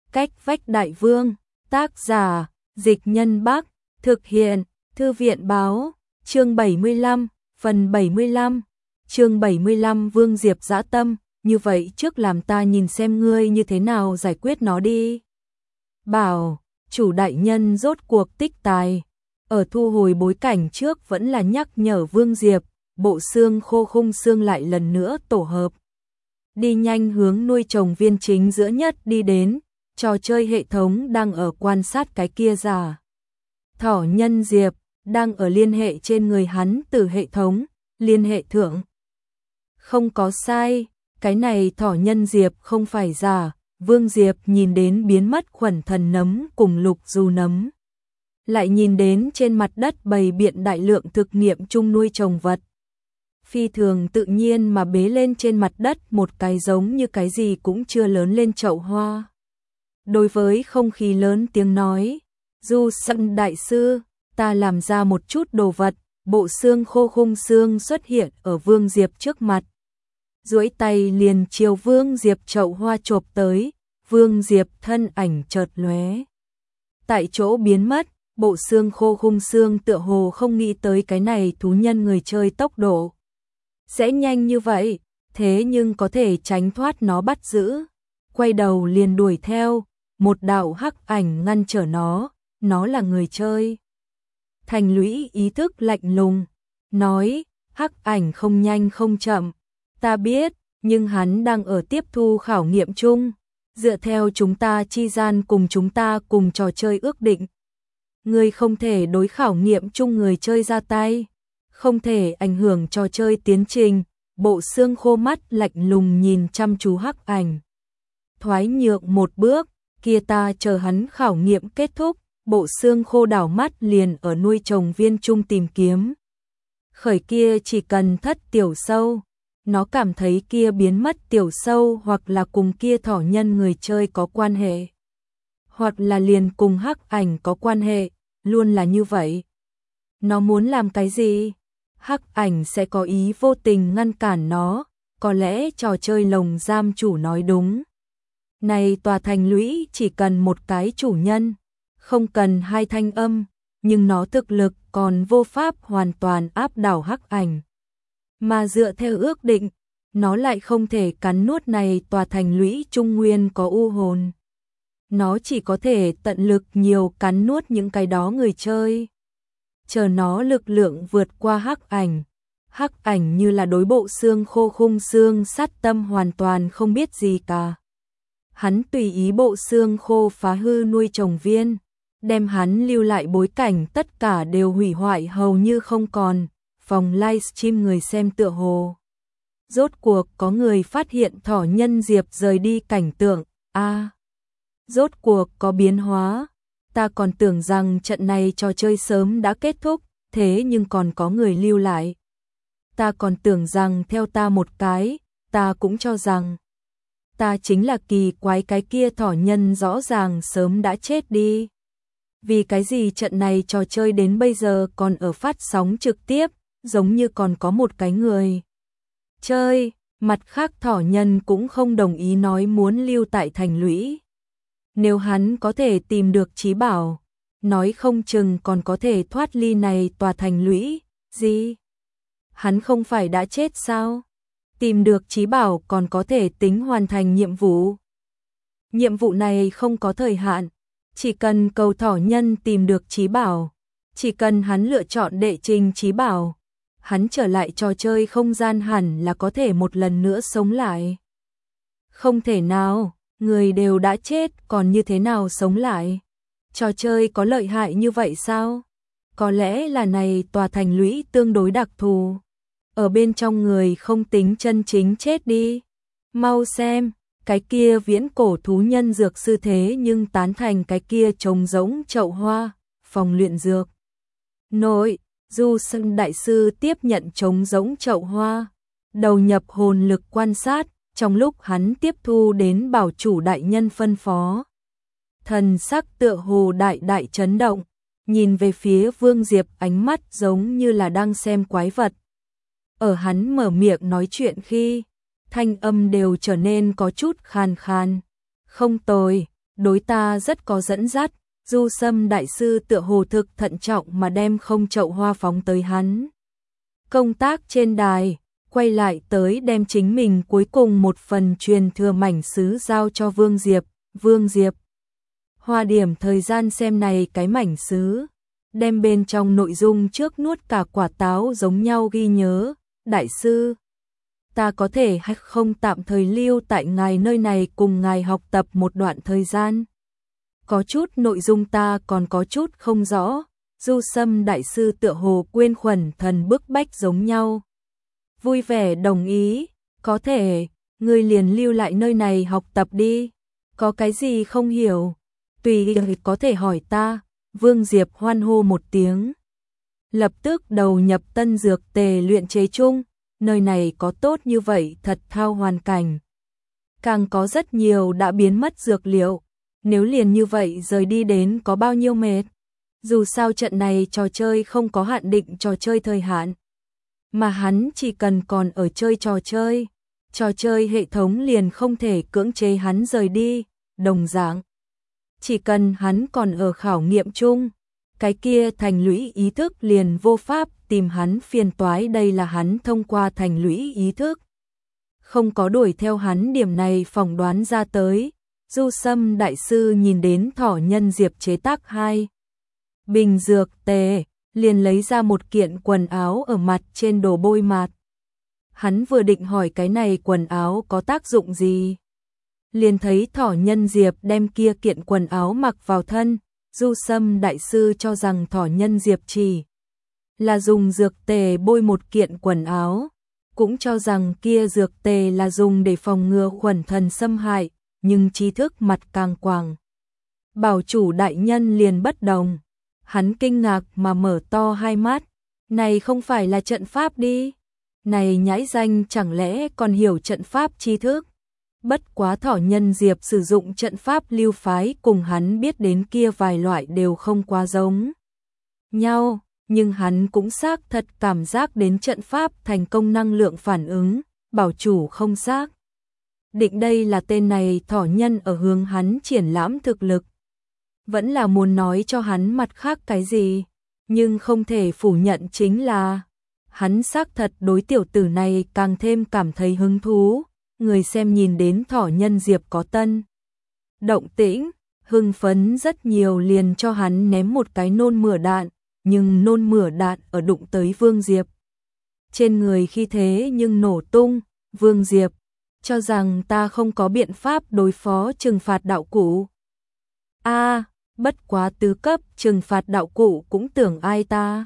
Cách vách đại vương, tác giả, Dịch Nhân Bắc, thực hiện, Thư viện báo, chương 75, phần 75, chương 75 Vương Diệp dã tâm, như vậy trước làm ta nhìn xem ngươi như thế nào giải quyết nó đi. Bảo, chủ đại nhân rốt cuộc tích tài, ở thu hồi bối cảnh trước vẫn là nhắc nhở Vương Diệp, bộ xương khô khung xương lại lần nữa tổ hợp. Đi nhanh hướng nuôi trồng viên chính giữa nhất đi đến, trò chơi hệ thống đang ở quan sát cái kia giả. Thỏ nhân Diệp, đang ở liên hệ trên người hắn từ hệ thống, liên hệ thượng. Không có sai, cái này thỏ nhân Diệp không phải giả, Vương Diệp nhìn đến biến mất khuẩn thần nấm cùng lục dù nấm. Lại nhìn đến trên mặt đất bày biện đại lượng thực nghiệm chung nuôi trồng vật. Phi thường tự nhiên mà bế lên trên mặt đất một cái giống như cái gì cũng chưa lớn lên chậu hoa. Đối với không khí lớn tiếng nói, Du Sẵn đại sư, ta làm ra một chút đồ vật, bộ xương khô khung xương xuất hiện ở Vương Diệp trước mặt. Duỗi tay liền chiều Vương Diệp chậu hoa chộp tới, Vương Diệp thân ảnh chợt lóe. Tại chỗ biến mất, bộ xương khô khung xương tựa hồ không nghĩ tới cái này thú nhân người chơi tốc độ. Sẽ nhanh như vậy, thế nhưng có thể tránh thoát nó bắt giữ. Quay đầu liền đuổi theo, một đạo hắc ảnh ngăn trở nó là người chơi. Thành Lũy ý thức lạnh lùng, nói, hắc ảnh không nhanh không chậm, ta biết, nhưng hắn đang ở tiếp thu khảo nghiệm chung, dựa theo chúng ta chi gian cùng chúng ta cùng trò chơi ước định. Người không thể đối khảo nghiệm chung người chơi ra tay, không thể ảnh hưởng trò chơi tiến trình, bộ xương khô mắt lạnh lùng nhìn chăm chú hắc ảnh. Thoái nhượng một bước, kia ta chờ hắn khảo nghiệm kết thúc, bộ xương khô đảo mắt liền ở nuôi trồng viên chung tìm kiếm. Khởi kia chỉ cần thất tiểu sâu, nó cảm thấy kia biến mất tiểu sâu hoặc là cùng kia thỏ nhân người chơi có quan hệ, hoặc là liền cùng hắc ảnh có quan hệ, luôn là như vậy. Nó muốn làm cái gì? Hắc ảnh sẽ có ý vô tình ngăn cản nó, có lẽ trò chơi lồng giam chủ nói đúng. Này tòa thành lũy chỉ cần một cái chủ nhân, không cần hai thanh âm, nhưng nó thực lực còn vô pháp hoàn toàn áp đảo hắc ảnh. Mà dựa theo ước định, nó lại không thể cắn nuốt này tòa thành lũy trung nguyên có u hồn. Nó chỉ có thể tận lực nhiều cắn nuốt những cái đó người chơi. Chờ nó lực lượng vượt qua hắc ảnh như là đối bộ xương khô khung xương sát tâm hoàn toàn không biết gì cả. Hắn tùy ý bộ xương khô phá hư nuôi trồng viên, đem hắn lưu lại bối cảnh tất cả đều hủy hoại hầu như không còn, phòng livestream người xem tựa hồ. Rốt cuộc có người phát hiện thỏ nhân Diệp rời đi cảnh tượng, rốt cuộc có biến hóa, ta còn tưởng rằng trận này trò chơi sớm đã kết thúc, thế nhưng còn có người lưu lại. Ta còn tưởng rằng theo ta một cái, ta cũng cho rằng ta chính là kỳ quái cái kia thỏ nhân rõ ràng sớm đã chết đi. Vì cái gì trận này trò chơi đến bây giờ còn ở phát sóng trực tiếp, giống như còn có một cái người chơi, mặt khác thỏ nhân cũng không đồng ý nói muốn lưu tại thành lũy. Nếu hắn có thể tìm được trí bảo, nói không chừng còn có thể thoát ly này tòa thành lũy, gì? Hắn không phải đã chết sao? Tìm được trí bảo còn có thể tính hoàn thành nhiệm vụ. Nhiệm vụ này không có thời hạn, chỉ cần cầu thỏ nhân tìm được trí bảo, chỉ cần hắn lựa chọn đệ trình trí bảo, hắn trở lại trò chơi không gian hẳn là có thể một lần nữa sống lại. Không thể nào, người đều đã chết còn như thế nào sống lại? Trò chơi có lợi hại như vậy sao? Có lẽ là này tòa thành lũy tương đối đặc thù. Ở bên trong người không tính chân chính chết đi. Mau xem, cái kia viễn cổ thú nhân dược sư thế nhưng tán thành cái kia trống rỗng chậu hoa, phòng luyện dược. Nội, Du Sân đại sư tiếp nhận trống rỗng chậu hoa, đầu nhập hồn lực quan sát, trong lúc hắn tiếp thu đến bảo chủ đại nhân phân phó. Thần sắc tựa hồ đại chấn động, nhìn về phía Vương Diệp ánh mắt giống như là đang xem quái vật. Ở hắn mở miệng nói chuyện khi, thanh âm đều trở nên có chút khàn khàn. Không tồi, đối ta rất có dẫn dắt. Du Sâm đại sư tựa hồ thực thận trọng mà đem không chậu hoa phóng tới hắn. Công tác trên đài, quay lại tới đem chính mình cuối cùng một phần truyền thừa mảnh sứ giao cho Vương Diệp. Vương Diệp hoa điểm thời gian xem này cái mảnh sứ, đem bên trong nội dung trước nuốt cả quả táo giống nhau ghi nhớ. Đại sư, ta có thể hay không tạm thời lưu tại ngài nơi này cùng ngài học tập một đoạn thời gian? Có chút nội dung ta còn có chút không rõ. Du Sâm đại sư tựa hồ quên khuẩn thần bức bách giống nhau. Vui vẻ đồng ý, có thể, ngươi liền lưu lại nơi này học tập đi. Có cái gì không hiểu, tùy có thể hỏi ta. Vương Diệp hoan hô một tiếng. Lập tức đầu nhập tân dược tề luyện chế chung, nơi này có tốt như vậy thật thao hoàn cảnh. Càng có rất nhiều đã biến mất dược liệu, nếu liền như vậy rời đi đến có bao nhiêu mệt. Dù sao trận này trò chơi không có hạn định trò chơi thời hạn, mà hắn chỉ cần còn ở chơi trò chơi hệ thống liền không thể cưỡng chế hắn rời đi. Đồng dạng, chỉ cần hắn còn ở khảo nghiệm chung, cái kia thành lũy ý thức liền vô pháp tìm hắn phiền toái. Đây là hắn thông qua thành lũy ý thức, không có đuổi theo hắn điểm này phỏng đoán ra tới. Du Sâm đại sư nhìn đến Thỏ Nhân Diệp chế tác 2 bình dược tề, liền lấy ra một kiện quần áo ở mặt trên đồ bôi mặt. Hắn vừa định hỏi cái này quần áo có tác dụng gì, liền thấy Thỏ Nhân Diệp đem kia kiện quần áo mặc vào thân. Du Sâm đại sư cho rằng Thỏ Nhân Diệp chỉ là dùng dược tề bôi một kiện quần áo, cũng cho rằng kia dược tề là dùng để phòng ngừa khuẩn thần xâm hại, nhưng trí thức mặt càng quảng. Bảo chủ đại nhân liền bất đồng, hắn kinh ngạc mà mở to hai mắt, này không phải là trận pháp đi, này nhãi danh chẳng lẽ còn hiểu trận pháp tri thức. Bất quá Thỏ Nhân Diệp sử dụng trận pháp lưu phái cùng hắn biết đến kia vài loại đều không quá giống nhau, nhưng hắn cũng xác thật cảm giác đến trận pháp thành công năng lượng phản ứng. Bảo chủ không xác định đây là tên này thỏ nhân ở hướng hắn triển lãm thực lực, vẫn là muốn nói cho hắn mặt khác cái gì, nhưng không thể phủ nhận chính là hắn xác thật đối tiểu tử này càng thêm cảm thấy hứng thú. Người xem nhìn đến Thỏ Nhân Diệp có tân động tĩnh, hưng phấn rất nhiều, liền cho hắn ném một cái nôn mửa đạn, nhưng nôn mửa đạn ở đụng tới Vương Diệp trên người khi thế nhưng nổ tung. Vương Diệp cho rằng ta không có biện pháp đối phó trừng phạt đạo cụ. Bất quá tứ cấp trừng phạt đạo cụ cũng tưởng ai ta.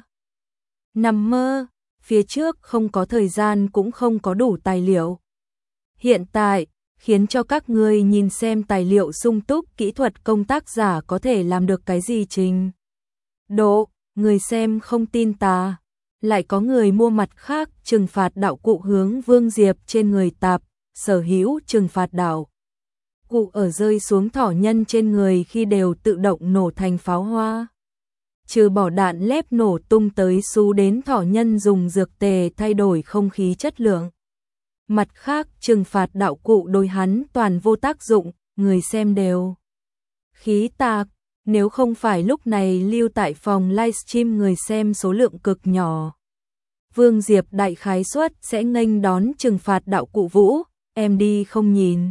Nằm mơ, phía trước không có thời gian cũng không có đủ tài liệu. Hiện tại, khiến cho các ngươi nhìn xem tài liệu sung túc, kỹ thuật công tác giả có thể làm được cái gì trình độ, người xem không tin ta. Lại có người mua mặt khác trừng phạt đạo cụ hướng Vương Diệp trên người tạp, sở hữu trừng phạt đạo cụ ở rơi xuống thỏ nhân trên người khi đều tự động nổ thành pháo hoa. Trừ bỏ đạn lép nổ tung tới xú đến thỏ nhân dùng dược tề thay đổi không khí chất lượng. Mặt khác trừng phạt đạo cụ đối hắn toàn vô tác dụng, người xem đều khí tạc. Nếu không phải lúc này lưu tại phòng livestream người xem số lượng cực nhỏ, Vương Diệp đại khái suất sẽ nghênh đón trừng phạt đạo cụ vũ, em đi không nhìn.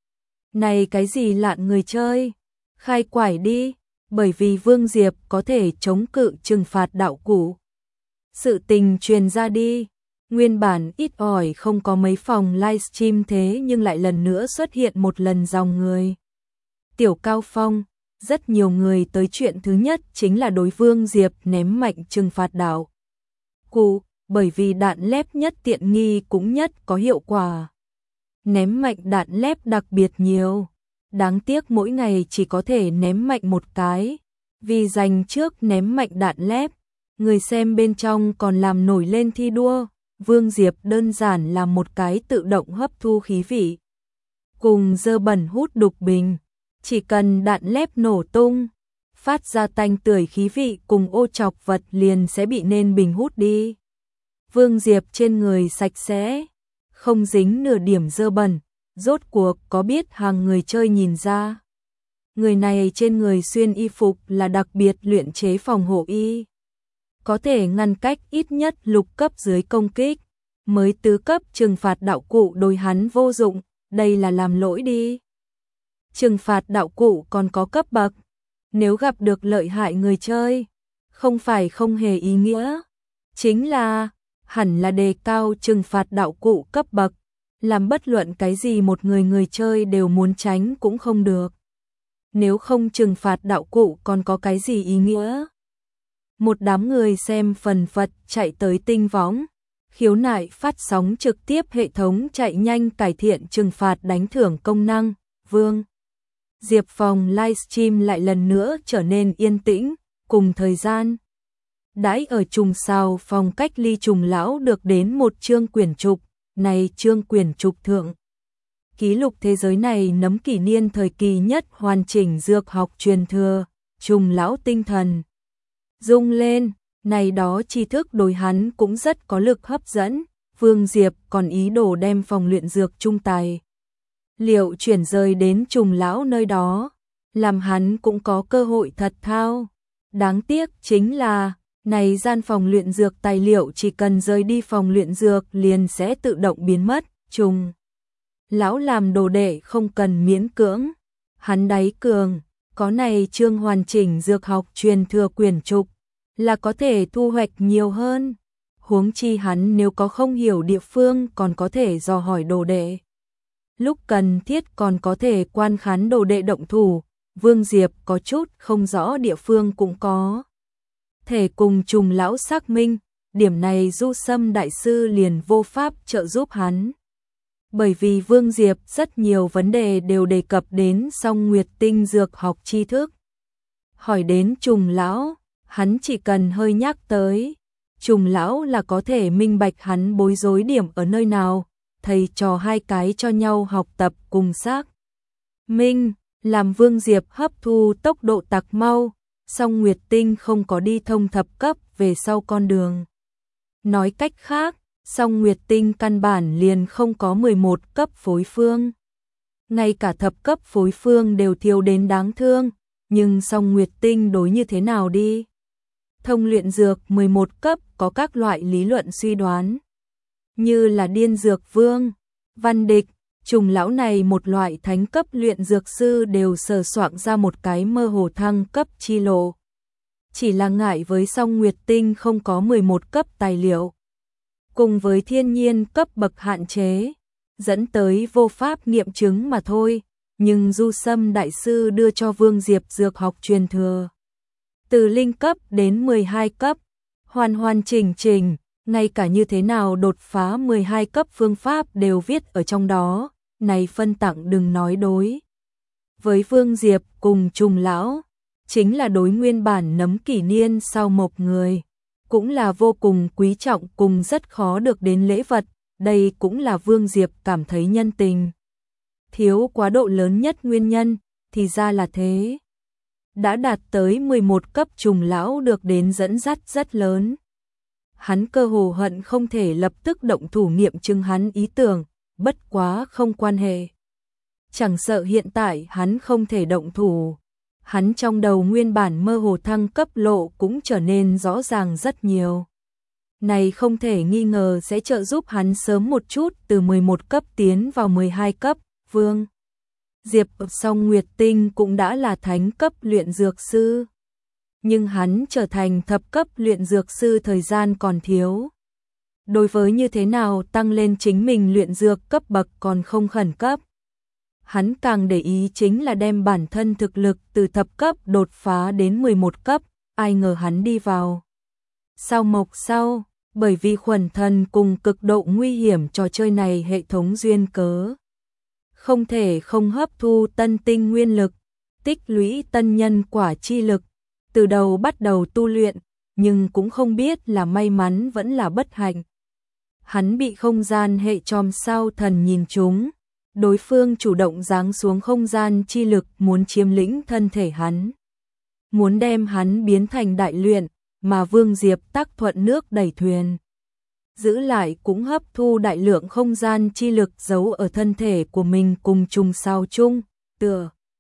Này cái gì lạn người chơi, khai quải đi, bởi vì Vương Diệp có thể chống cự trừng phạt đạo cụ. Sự tình truyền ra đi, nguyên bản ít ỏi không có mấy phòng livestream thế nhưng lại lần nữa xuất hiện một lần dòng người. Tiểu Cao Phong, rất nhiều người tới chuyện thứ nhất chính là đối Vương Diệp ném mạnh trừng phạt đạo cụ, bởi vì đạn lép nhất tiện nghi cũng nhất có hiệu quả. Ném mạnh đạn lép đặc biệt nhiều, đáng tiếc mỗi ngày chỉ có thể ném mạnh một cái, vì giành trước ném mạnh đạn lép, người xem bên trong còn làm nổi lên thi đua. Vương Diệp đơn giản là một cái tự động hấp thu khí vị cùng dơ bẩn hút đục bình, chỉ cần đạn lép nổ tung, phát ra tanh tưởi khí vị cùng ô trọc vật liền sẽ bị nên bình hút đi. Vương Diệp trên người sạch sẽ, không dính nửa điểm dơ bẩn, rốt cuộc có biết hàng người chơi nhìn ra. Người này trên người xuyên y phục là đặc biệt luyện chế phòng hộ y, có thể ngăn cách ít nhất lục cấp dưới công kích, mới tứ cấp trừng phạt đạo cụ đối hắn vô dụng, đây là làm lỗi đi. Trừng phạt đạo cụ còn có cấp bậc, nếu gặp được lợi hại người chơi, không phải không hề ý nghĩa, chính là hẳn là đề cao trừng phạt đạo cụ cấp bậc, làm bất luận cái gì một người chơi đều muốn tránh cũng không được. Nếu không trừng phạt đạo cụ còn có cái gì ý nghĩa? Một đám người xem phần phật chạy tới tinh võng, khiếu nại phát sóng trực tiếp hệ thống chạy nhanh cải thiện trừng phạt đánh thưởng công năng, Vương Diệp phòng livestream lại lần nữa trở nên yên tĩnh, cùng thời gian. Đãi ở trùng sao phòng cách ly trùng lão được đến một chương quyển trục, này chương quyển trục thượng. Ký lục thế giới này nấm kỷ niên thời kỳ nhất hoàn chỉnh dược học truyền thừa, trùng lão tinh thần. Rung lên, này đó tri thức đối hắn cũng rất có lực hấp dẫn, Vương Diệp còn ý đồ đem phòng luyện dược trung tài. Liệu chuyển rời đến trùng lão nơi đó, làm hắn cũng có cơ hội thật thao. Đáng tiếc chính là, này gian phòng luyện dược tài liệu chỉ cần rời đi phòng luyện dược liền sẽ tự động biến mất, trùng. Lão làm đồ đệ không cần miễn cưỡng, hắn đáy cường, có này chương hoàn chỉnh dược học truyền thừa quyển trục, là có thể thu hoạch nhiều hơn. Huống chi hắn nếu có không hiểu địa phương còn có thể dò hỏi đồ đệ. Lúc cần thiết còn có thể quan khán đồ đệ động thủ, Vương Diệp có chút không rõ địa phương cũng có thể cùng trùng lão xác minh, điểm này Du Sâm đại sư liền vô pháp trợ giúp hắn. Bởi vì Vương Diệp rất nhiều vấn đề đều đề cập đến Song Nguyệt Tinh dược học tri thức. Hỏi đến trùng lão, hắn chỉ cần hơi nhắc tới, trùng lão là có thể minh bạch hắn bối rối điểm ở nơi nào, thầy trò hai cái cho nhau học tập cùng xác minh, làm Vương Diệp hấp thu tốc độ tặc mau, Song Nguyệt Tinh không có đi thông thập cấp về sau con đường. Nói cách khác, Song Nguyệt Tinh căn bản liền không có 11 cấp phối phương. Ngay cả thập cấp phối phương đều thiếu đến đáng thương, nhưng Song Nguyệt Tinh đối như thế nào đi? Thông luyện dược 11 cấp có các loại lý luận suy đoán, như là điên dược vương, văn địch, trùng lão này một loại thánh cấp luyện dược sư đều sờ soạn ra một cái mơ hồ thăng cấp chi lộ. Chỉ là ngại với Song Nguyệt Tinh không có 11 cấp tài liệu, cùng với thiên nhiên cấp bậc hạn chế, dẫn tới vô pháp nghiệm chứng mà thôi, nhưng Du Sâm đại sư đưa cho Vương Diệp dược học truyền thừa. Từ linh cấp đến 12 cấp, hoàn chỉnh, ngay cả như thế nào đột phá 12 cấp phương pháp đều viết ở trong đó, này phân tặng đừng nói đối. Với Vương Diệp cùng trùng lão, chính là đối nguyên bản nấm kỷ niên sau một người, cũng là vô cùng quý trọng cùng rất khó được đến lễ vật, đây cũng là Vương Diệp cảm thấy nhân tình thiếu quá độ lớn nhất nguyên nhân, thì ra là thế. Đã đạt tới 11 cấp trùng lão được đến dẫn dắt rất lớn. Hắn cơ hồ hận không thể lập tức động thủ nghiệm chứng hắn ý tưởng, bất quá không quan hệ. Chẳng sợ hiện tại hắn không thể động thủ, hắn trong đầu nguyên bản mơ hồ thăng cấp lộ cũng trở nên rõ ràng rất nhiều. Này không thể nghi ngờ sẽ trợ giúp hắn sớm một chút từ 11 cấp tiến vào 12 cấp, Vương Diệp Song Nguyệt Tinh cũng đã là thánh cấp luyện dược sư. Nhưng hắn trở thành thập cấp luyện dược sư thời gian còn thiếu. Đối với như thế nào tăng lên chính mình luyện dược cấp bậc còn không khẩn cấp. Hắn càng để ý chính là đem bản thân thực lực từ thập cấp đột phá đến 11 cấp, ai ngờ hắn đi vào sao mộc sau, bởi vì khuẩn thần cùng cực độ nguy hiểm trò chơi này hệ thống duyên cớ. Không thể không hấp thu tân tinh nguyên lực, tích lũy tân nhân quả chi lực, từ đầu bắt đầu tu luyện, nhưng cũng không biết là may mắn vẫn là bất hạnh. Hắn bị không gian hệ chòm sao thần nhìn trúng, đối phương chủ động giáng xuống không gian chi lực muốn chiếm lĩnh thân thể hắn. Muốn đem hắn biến thành đại luyện, mà Vương Diệp tác thuận nước đẩy thuyền. Giữ lại cũng hấp thu đại lượng không gian chi lực giấu ở thân thể của mình cùng trùng sao chung, tựa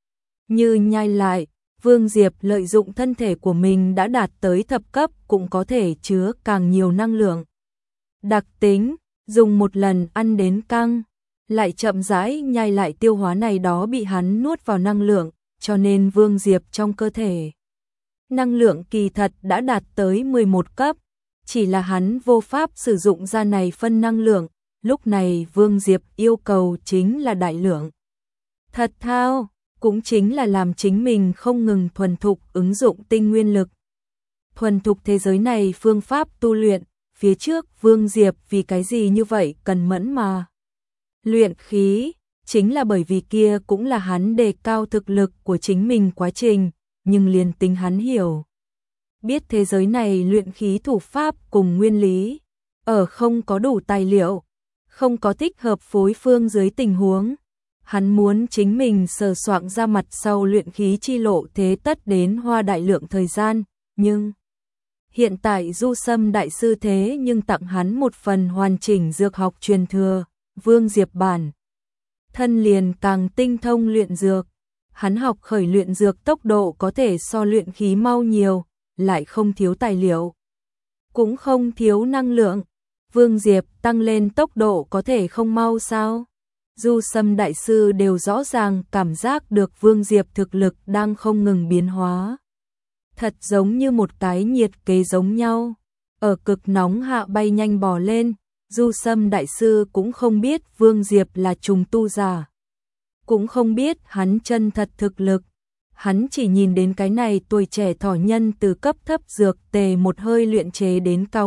Như nhai lại, Vương Diệp lợi dụng thân thể của mình đã đạt tới thập cấp cũng có thể chứa càng nhiều năng lượng. Đặc tính, dùng một lần ăn đến căng, lại chậm rãi nhai lại tiêu hóa này đó bị hắn nuốt vào năng lượng, cho nên Vương Diệp trong cơ thể. Năng lượng kỳ thật đã đạt tới 11 cấp, chỉ là hắn vô pháp sử dụng ra này phân năng lượng, lúc này Vương Diệp yêu cầu chính là đại lượng. Thật thao, cũng chính là làm chính mình không ngừng thuần thục ứng dụng tinh nguyên lực. Thuần thục thế giới này phương pháp tu luyện, phía trước Vương Diệp vì cái gì như vậy cần mẫn mà. Luyện khí, chính là bởi vì kia cũng là hắn đề cao thực lực của chính mình quá trình, nhưng liền tính hắn hiểu. Biết thế giới này luyện khí thủ pháp cùng nguyên lý, ở không có đủ tài liệu, không có thích hợp phối phương dưới tình huống. Hắn muốn chính mình sờ soạng ra mặt sau luyện khí chi lộ thế tất đến hoa đại lượng thời gian, nhưng hiện tại Du Sâm đại sư thế nhưng tặng hắn một phần hoàn chỉnh dược học truyền thừa, Vương Diệp bản. Thân liền càng tinh thông luyện dược, hắn học khởi luyện dược tốc độ có thể so luyện khí mau nhiều, lại không thiếu tài liệu, cũng không thiếu năng lượng. Vương Diệp tăng lên tốc độ có thể không mau sao? Du Sâm đại sư đều rõ ràng cảm giác được Vương Diệp thực lực đang không ngừng biến hóa. Thật giống như một cái nhiệt kế giống nhau, ở cực nóng hạ bay nhanh bò lên. Du Sâm đại sư cũng không biết Vương Diệp là trùng tu giả, cũng không biết hắn chân thật thực lực. Hắn chỉ nhìn đến cái này tuổi trẻ thỏ nhân từ cấp thấp dược tề một hơi luyện chế đến cao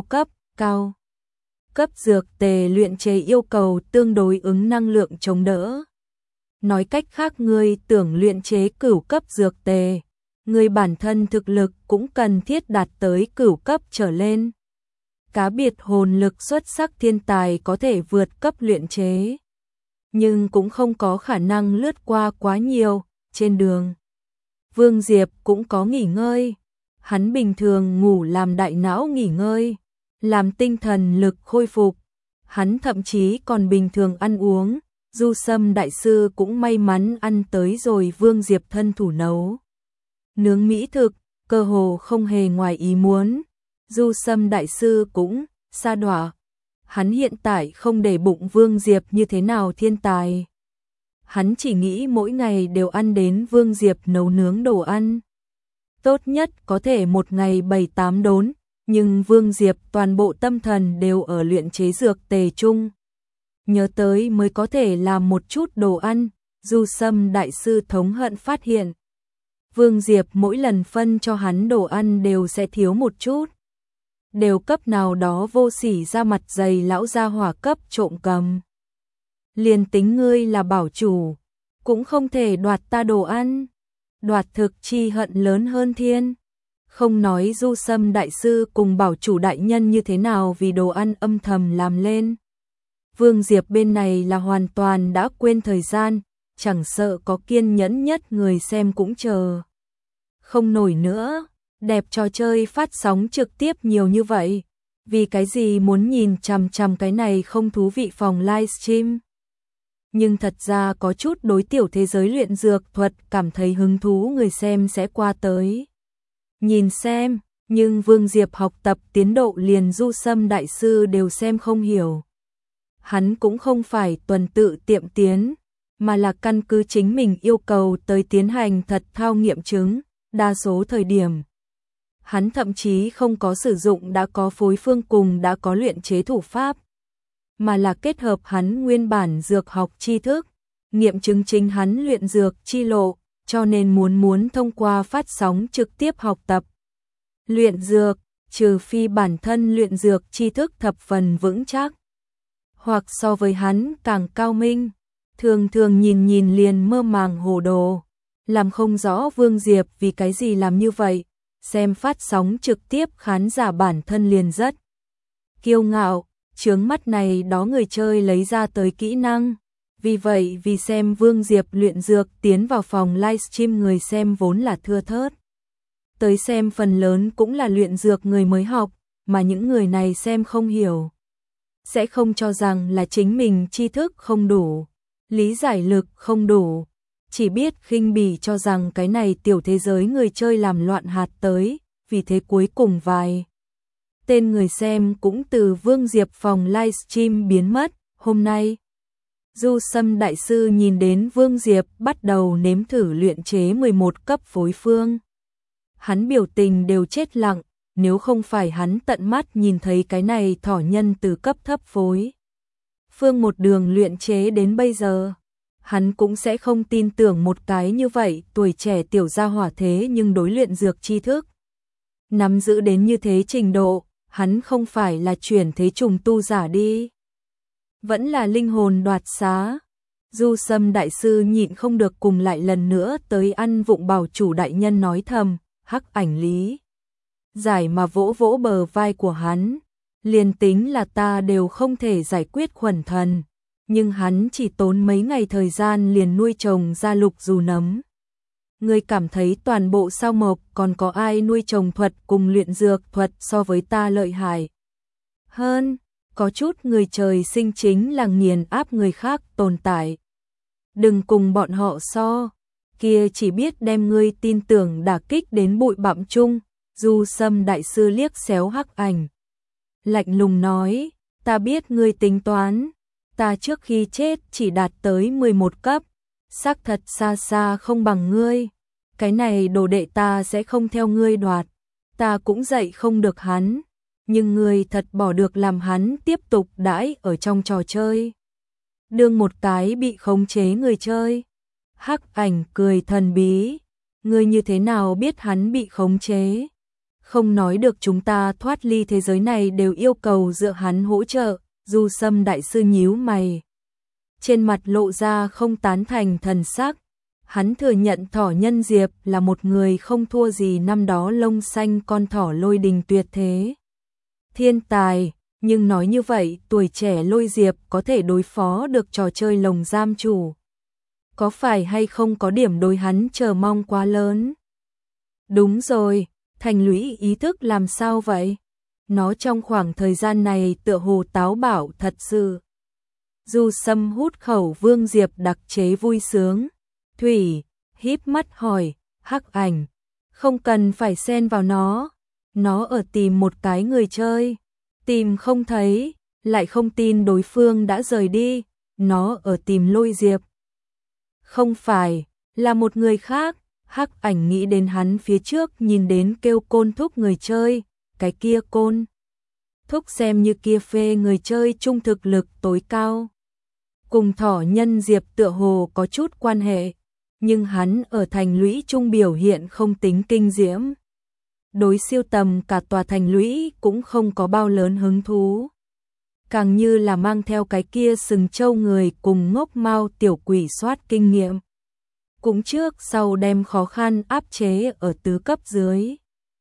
cấp dược tề luyện chế yêu cầu tương đối ứng năng lượng chống đỡ. Nói cách khác ngươi tưởng luyện chế cửu cấp dược tề, người bản thân thực lực cũng cần thiết đạt tới cửu cấp trở lên. Cá biệt hồn lực xuất sắc thiên tài có thể vượt cấp luyện chế, nhưng cũng không có khả năng lướt qua quá nhiều. Trên đường, Vương Diệp cũng có nghỉ ngơi. Hắn bình thường ngủ làm đại não nghỉ ngơi, làm tinh thần lực khôi phục. Hắn thậm chí còn bình thường ăn uống. Du Sâm đại sư cũng may mắn ăn tới rồi Vương Diệp thân thủ nấu nướng mỹ thực, cơ hồ không hề ngoài ý muốn. Du Sâm đại sư cũng sa đọa. Hắn hiện tại không để bụng Vương Diệp như thế nào thiên tài. Hắn chỉ nghĩ mỗi ngày đều ăn đến Vương Diệp nấu nướng đồ ăn. Tốt nhất có thể một ngày 7-8 đốn, nhưng Vương Diệp toàn bộ tâm thần đều ở luyện chế dược tề chung. Nhớ tới mới có thể làm một chút đồ ăn. Du Sâm đại sư thống hận phát hiện, Vương Diệp mỗi lần phân cho hắn đồ ăn đều sẽ thiếu một chút. Đều cấp nào đó vô sỉ ra mặt dày lão gia hỏa cấp trộm cầm. Liền tính ngươi là bảo chủ, cũng không thể đoạt ta đồ ăn. Đoạt thực chi hận lớn hơn thiên. Không nói Du Sâm đại sư cùng bảo chủ đại nhân như thế nào vì đồ ăn âm thầm làm lên. Vương Diệp bên này là hoàn toàn đã quên thời gian, chẳng sợ có kiên nhẫn nhất người xem cũng chờ không nổi nữa. Đẹp trò chơi phát sóng trực tiếp nhiều như vậy, vì cái gì muốn nhìn chằm chằm cái này không thú vị phòng livestream. Nhưng thật ra có chút đối tiểu thế giới luyện dược thuật cảm thấy hứng thú người xem sẽ qua tới nhìn xem, nhưng Vương Diệp học tập tiến độ liền Du Sâm đại sư đều xem không hiểu. Hắn cũng không phải tuần tự tiệm tiến, mà là căn cứ chính mình yêu cầu tới tiến hành thật thao nghiệm chứng. Đa số thời điểm, hắn thậm chí không có sử dụng đã có phối phương cùng đã có luyện chế thủ pháp, mà là kết hợp hắn nguyên bản dược học tri thức, nghiệm chứng chính hắn luyện dược chi lộ, cho nên muốn thông qua phát sóng trực tiếp học tập luyện dược, trừ phi bản thân luyện dược tri thức thập phần vững chắc, hoặc so với hắn càng cao minh, thường thường nhìn liền mơ màng hồ đồ, làm không rõ Vương Diệp vì cái gì làm như vậy. Xem phát sóng trực tiếp khán giả bản thân liền rất kiêu ngạo, chướng mắt này đó người chơi lấy ra tới kỹ năng. Vì vậy vì xem Vương Diệp luyện dược tiến vào phòng livestream người xem vốn là thưa thớt. Tới xem phần lớn cũng là luyện dược người mới học, mà những người này xem không hiểu, sẽ không cho rằng là chính mình tri thức không đủ, lý giải lực không đủ. chỉ biết khinh bỉ cho rằng cái này tiểu thế giới người chơi làm loạn hạt tới, vì thế cuối cùng vài tên người xem cũng từ Vương Diệp phòng livestream biến mất. Hôm nay, Du Sâm đại sư nhìn đến Vương Diệp bắt đầu nếm thử luyện chế 11 cấp phối phương. Hắn biểu tình đều chết lặng, nếu không phải hắn tận mắt nhìn thấy cái này thỏ nhân từ cấp thấp phối phương một đường luyện chế đến bây giờ, hắn cũng sẽ không tin tưởng một cái như vậy tuổi trẻ tiểu gia hỏa thế nhưng đối luyện dược tri thức nắm giữ đến như thế trình độ, hắn không phải là chuyển thế trùng tu giả đi. Vẫn là linh hồn đoạt xá. Du Sâm đại sư nhịn không được cùng lại lần nữa tới ăn vụng bảo chủ đại nhân nói thầm, Hắc Ảnh lý giải mà vỗ vỗ bờ vai của hắn, liền tính là ta đều không thể giải quyết khuẩn thần, nhưng hắn chỉ tốn mấy ngày thời gian liền nuôi trồng ra lục dù nấm. Ngươi cảm thấy toàn bộ sao mộc còn có ai nuôi trồng thuật cùng luyện dược thuật so với ta lợi hại hơn? Có chút người trời sinh chính là nghiền áp người khác tồn tại. Đừng cùng bọn họ so, kia chỉ biết đem ngươi tin tưởng đả kích đến bụi bặm chung. Du Sâm đại sư liếc xéo Hắc Ảnh, lạnh lùng nói, ta biết ngươi tính toán, ta trước khi chết chỉ đạt tới 11 cấp, xác thật xa xa không bằng ngươi. Cái này đồ đệ ta sẽ không theo ngươi đoạt, ta cũng dạy không được hắn, nhưng ngươi thật bỏ được làm hắn tiếp tục đãi ở trong trò chơi. Đương một cái bị khống chế người chơi. Hắc Ảnh cười thần bí, ngươi như thế nào biết hắn bị khống chế? Không nói được chúng ta thoát ly thế giới này đều yêu cầu dựa hắn hỗ trợ. Du Sâm đại sư nhíu mày, trên mặt lộ ra không tán thành thần sắc. Hắn thừa nhận thỏ nhân Diệp là một người không thua gì năm đó lông xanh con thỏ Lôi Đình tuyệt thế thiên tài, nhưng nói như vậy tuổi trẻ Lôi Diệp có thể đối phó được trò chơi lồng giam chủ, có phải hay không có điểm đối hắn chờ mong quá lớn? Đúng rồi, thành lũy ý thức làm sao vậy? Nó trong khoảng thời gian này tựa hồ táo bạo thật sự. Du Sâm hút khẩu Vương Diệp đặc chế vui sướng. Thủy híp mắt hỏi, Hắc Ảnh, không cần phải xen vào nó ở tìm một cái người chơi, tìm không thấy, lại không tin đối phương đã rời đi, nó ở tìm Lôi Diệp. Không phải, là một người khác. Hắc Ảnh nghĩ đến hắn phía trước nhìn đến kêu Côn Thúc người chơi, cái kia Côn Thúc xem như kia phê người chơi trung thực lực tối cao. Cùng thỏ nhân Diệp tựa hồ có chút quan hệ, nhưng hắn ở thành lũy trung biểu hiện không tính kinh diễm. Đối siêu tầm cả tòa thành lũy cũng không có bao lớn hứng thú. Càng như là mang theo cái kia sừng trâu người cùng ngốc mau tiểu quỷ soát kinh nghiệm. Cũng trước sau đem khó khăn áp chế ở tứ cấp dưới.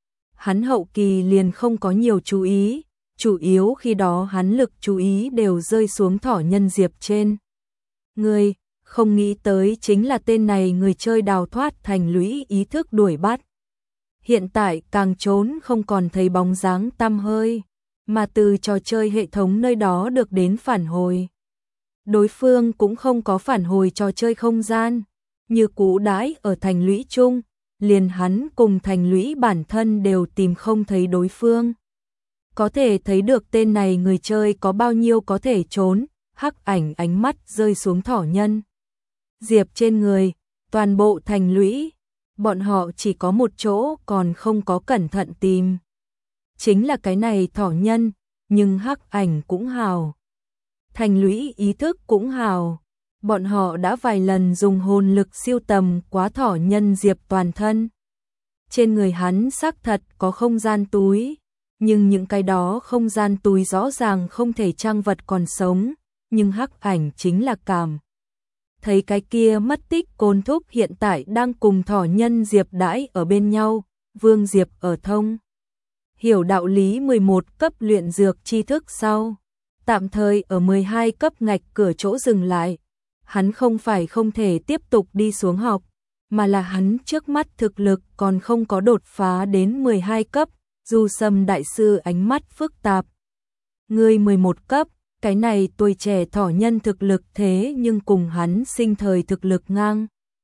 Hắn hậu kỳ liền không có nhiều chú ý, chủ yếu khi đó hắn lực chú ý đều rơi xuống thỏ nhân Diệp trên. Người không nghĩ tới chính là tên này người chơi đào thoát thành lũy ý thức đuổi bắt. Hiện tại càng trốn không còn thấy bóng dáng tăm hơi, mà từ trò chơi hệ thống nơi đó được đến phản hồi. Đối phương cũng không có phản hồi trò chơi không gian, như cũ đãi ở thành lũy chung, liền hắn cùng thành lũy bản thân đều tìm không thấy đối phương. Có thể thấy được tên này người chơi có bao nhiêu có thể trốn. Hắc Ảnh ánh mắt rơi xuống thỏ nhân Diệp trên người, toàn bộ thành lũy, bọn họ chỉ có một chỗ còn không có cẩn thận tìm. Chính là cái này thỏ nhân, nhưng Hắc Ảnh cũng hào. Thành lũy ý thức cũng hào. Bọn họ đã vài lần dùng hồn lực siêu tầm quá thỏ nhân Diệp toàn thân. Trên người hắn xác thật có không gian túi, nhưng những cái đó không gian túi rõ ràng không thể trang vật còn sống, nhưng Hắc Ảnh chính là cảm thấy cái kia mất tích Côn Thúc hiện tại đang cùng thỏ nhân Diệp đãi ở bên nhau. Vương Diệp ở thông hiểu đạo lý 11 cấp luyện dược tri thức sau, tạm thời ở 12 cấp ngạch cửa chỗ dừng lại. Hắn không phải không thể tiếp tục đi xuống học, mà là hắn trước mắt thực lực còn không có đột phá đến 12 cấp. Du Sâm đại sư ánh mắt phức tạp. Ngươi 11 cấp, cái này tuổi trẻ thỏ nhân thực lực thế nhưng cùng hắn sinh thời thực lực ngang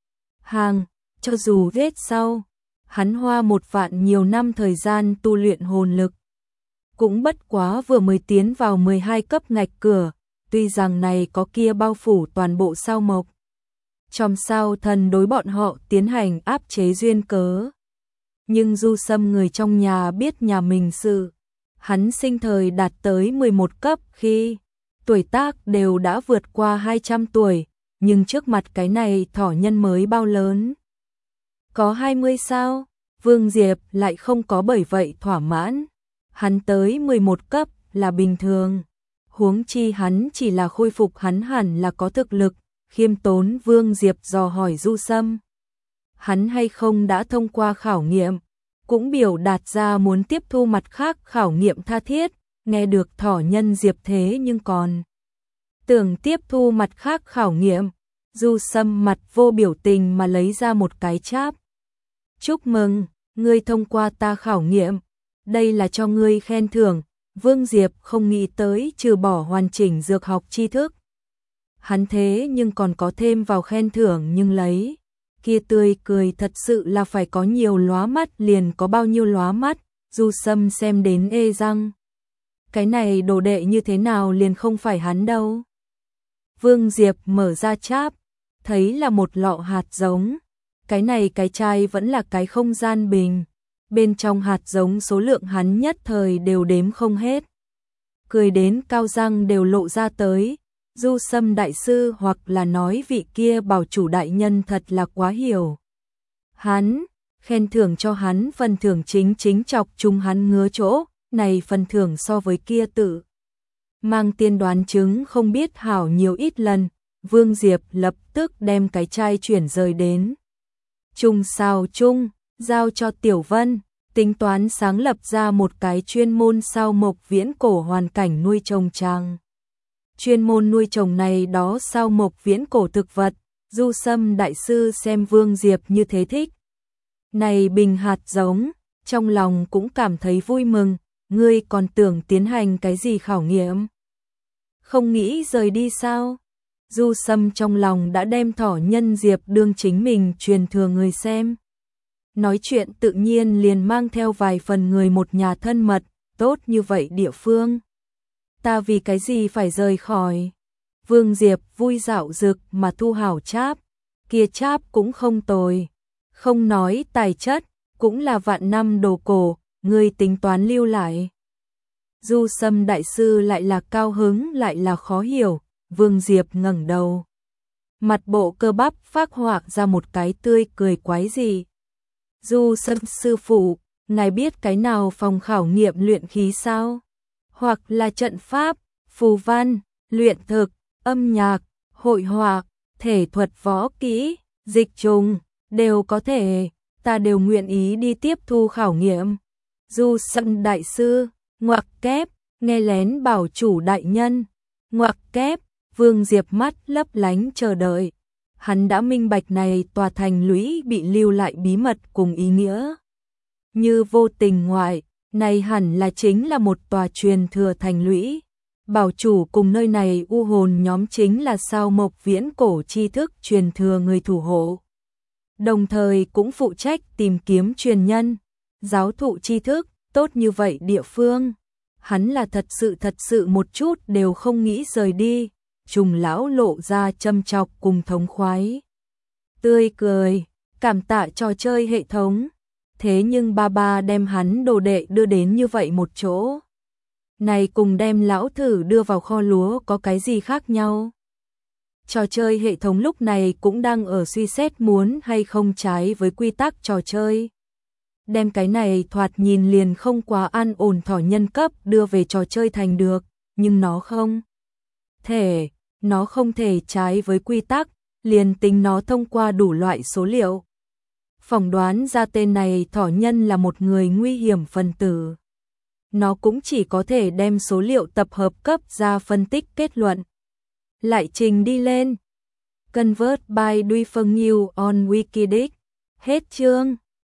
hàng, cho dù vết sau, hắn hoa 1 vạn nhiều năm thời gian tu luyện hồn lực. Cũng bất quá vừa mới tiến vào 12 cấp ngạch cửa, tuy rằng này có kia bao phủ toàn bộ sao mộc. Trong sao thần đối bọn họ tiến hành áp chế duyên cớ. Nhưng Du Sâm người trong nhà biết nhà mình sự. Hắn sinh thời đạt tới 11 cấp khi tuổi tác đều đã vượt qua 200 tuổi, nhưng trước mặt cái này thỏ nhân mới bao lớn. Có 20 sao, Vương Diệp lại không có bởi vậy thỏa mãn. Hắn tới 11 cấp là bình thường. Huống chi hắn chỉ là khôi phục hắn hẳn là có thực lực, khiêm tốn Vương Diệp dò hỏi Du Sâm. Hắn hay không đã thông qua khảo nghiệm, cũng biểu đạt ra muốn tiếp thu mặt khác khảo nghiệm tha thiết, nghe được thỏ nhân Diệp thế nhưng còn tưởng tiếp thu mặt khác khảo nghiệm. Du Sâm mặt vô biểu tình mà lấy ra một cái cháp. Chúc mừng, ngươi thông qua ta khảo nghiệm, đây là cho ngươi khen thưởng. Vương Diệp không nghĩ tới trừ bỏ hoàn chỉnh dược học tri thức. Hắn thế nhưng còn có thêm vào khen thưởng nhưng lấy. Kia tươi cười thật sự là phải có nhiều lóa mắt liền có bao nhiêu lóa mắt, Du Sâm xem đến ê răng. Cái này đồ đệ như thế nào liền không phải hắn đâu. Vương Diệp mở ra cháp, thấy là một lọ hạt giống. Cái này cái chai vẫn là cái không gian bình. Bên trong hạt giống số lượng hắn nhất thời đều đếm không hết. Cười đến cao răng đều lộ ra tới. Du Sâm đại sư hoặc là nói vị kia bảo chủ đại nhân thật là quá hiểu. Hắn, khen thưởng cho hắn phần thưởng chính chọc chung hắn ngứa chỗ, này phần thưởng so với kia tự. Mang tiên đoán chứng không biết hảo nhiều ít lần, Vương Diệp lập tức đem cái chai chuyển rời đến. Trung sao chung, giao cho Tiểu Vân, tính toán sáng lập ra một cái chuyên môn sao mộc viễn cổ hoàn cảnh nuôi trồng trang. Chuyên môn nuôi trồng này đó sao mộc viễn cổ thực vật, Du Sâm đại sư xem Vương Diệp như thế thích. Này bình hạt giống, trong lòng cũng cảm thấy vui mừng, ngươi còn tưởng tiến hành cái gì khảo nghiệm? Không nghĩ rời đi sao? Du Sâm trong lòng đã đem thỏ nhân Diệp đương chính mình truyền thừa người xem. Nói chuyện tự nhiên liền mang theo vài phần người một nhà thân mật, tốt như vậy địa phương. Ta vì cái gì phải rời khỏi? Vương Diệp vui dạo dực mà thu hảo cháp, kia cháp cũng không tồi. Không nói tài chất, cũng là vạn năm đồ cổ, ngươi tính toán lưu lại. Du Sâm đại sư lại là cao hứng lại là khó hiểu, Vương Diệp ngẩng đầu. Mặt bộ cơ bắp phác họa ra một cái tươi cười quái gì. Du Sâm sư phụ, ngài biết cái nào phòng khảo nghiệm luyện khí sao? Hoặc là trận pháp, phù văn, luyện thực, âm nhạc, hội họa, thể thuật võ kỹ, dịch trùng, đều có thể, ta đều nguyện ý đi tiếp thu khảo nghiệm. Du Sâm đại sư, ngoặc kép, nghe lén bảo chủ đại nhân, ngoặc kép, Vương Diệp mắt lấp lánh chờ đợi. Hắn đã minh bạch này tòa thành lũy bị lưu lại bí mật cùng ý nghĩa. Như vô tình ngoại, này hẳn là chính là một tòa truyền thừa thành lũy. Bảo chủ cùng nơi này u hồn nhóm chính là sao mộc viễn cổ tri thức truyền thừa người thủ hộ. Đồng thời cũng phụ trách tìm kiếm truyền nhân, giáo thụ tri thức, tốt như vậy địa phương. Hắn là thật sự một chút đều không nghĩ rời đi. Trùng lão lộ ra châm chọc cùng thống khoái. Tươi cười, cảm tạ trò chơi hệ thống. Thế nhưng ba đem hắn đồ đệ đưa đến như vậy một chỗ. Này cùng đem lão thử đưa vào kho lúa có cái gì khác nhau? Trò chơi hệ thống lúc này cũng đang ở suy xét muốn hay không trái với quy tắc trò chơi. Đem cái này thoạt nhìn liền không quá an ổn thỏ nhân cấp đưa về trò chơi thành được, nhưng nó không thể trái với quy tắc, liền tính nó thông qua đủ loại số liệu. Phỏng đoán ra tên này thỏ nhân là một người nguy hiểm phân tử. Nó cũng chỉ có thể đem số liệu tập hợp cấp ra phân tích kết luận. Lại trình đi lên. Convert by Duifeng New on Wikidic. Hết chương.